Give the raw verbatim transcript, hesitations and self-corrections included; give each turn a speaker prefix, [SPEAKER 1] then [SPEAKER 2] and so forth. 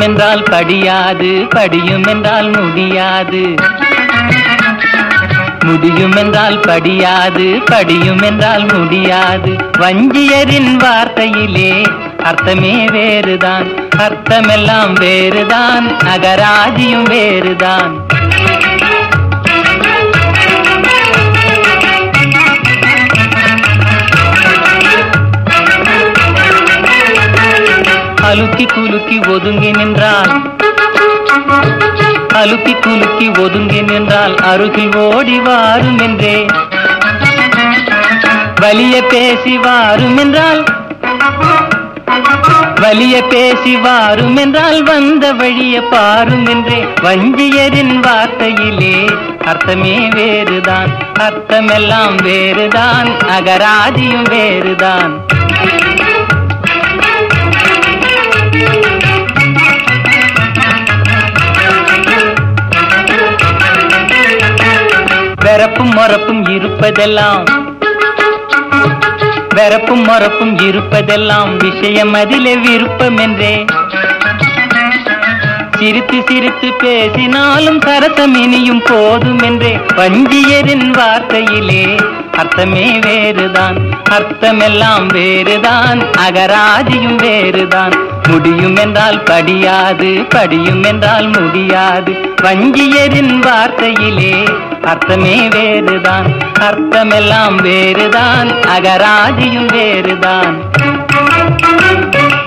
[SPEAKER 1] என்றால் படியாது, படியும் என்றால் முடியாது. முடியும் என்றால் படியாது, படியும் என்றால் முடியாது. வஞ்சியரின் வார்த்தையிலே அர்த்தமே வேறுதான், அர்த்தமெல்லாம் வேறுதான், அகராதியும் வேறுதான். அலுக்கி குலுக்கி ஒதுங்கி நின்றால், அலுக்கி குலுக்கி ஒதுங்கி நின்றால் அருகில் ஓடி வாரும் என்றே. வலிய பேசி வாரும் என்றால், வலிய பேசி வாரும் என்றால் வந்த வழிய பாரும் என்றே. வஞ்சியரின் வார்த்தையிலே அர்த்தமே வேறுதான், அர்த்தமெல்லாம் வேறுதான், அகராதியும் வேறுதான். வெறப்பும் மொறப்பும் இருப்பதெல்லாம், வெறப்பும் மொறப்பும் இருப்பதெல்லாம் விஷயம் அதிலே விருப்பம் என்றே. சிரித்து சிரித்து பேசினாலும் சரசம் இனியும் போதும் என்றே. வஞ்சியரின் வார்த்தையிலே அர்த்தமே வேறுதான், அர்த்தமெல்லாம் வேறுதான், அகராதியும் வேறுதான். முடியும் என்றால் படியாது, படியும் என்றால் முடியாது. வஞ்சியரின் வார்த்தையிலே அர்த்தமே வேறுதான், அர்த்தமெல்லாம் வேறுதான், அகராதியும் வேறுதான்.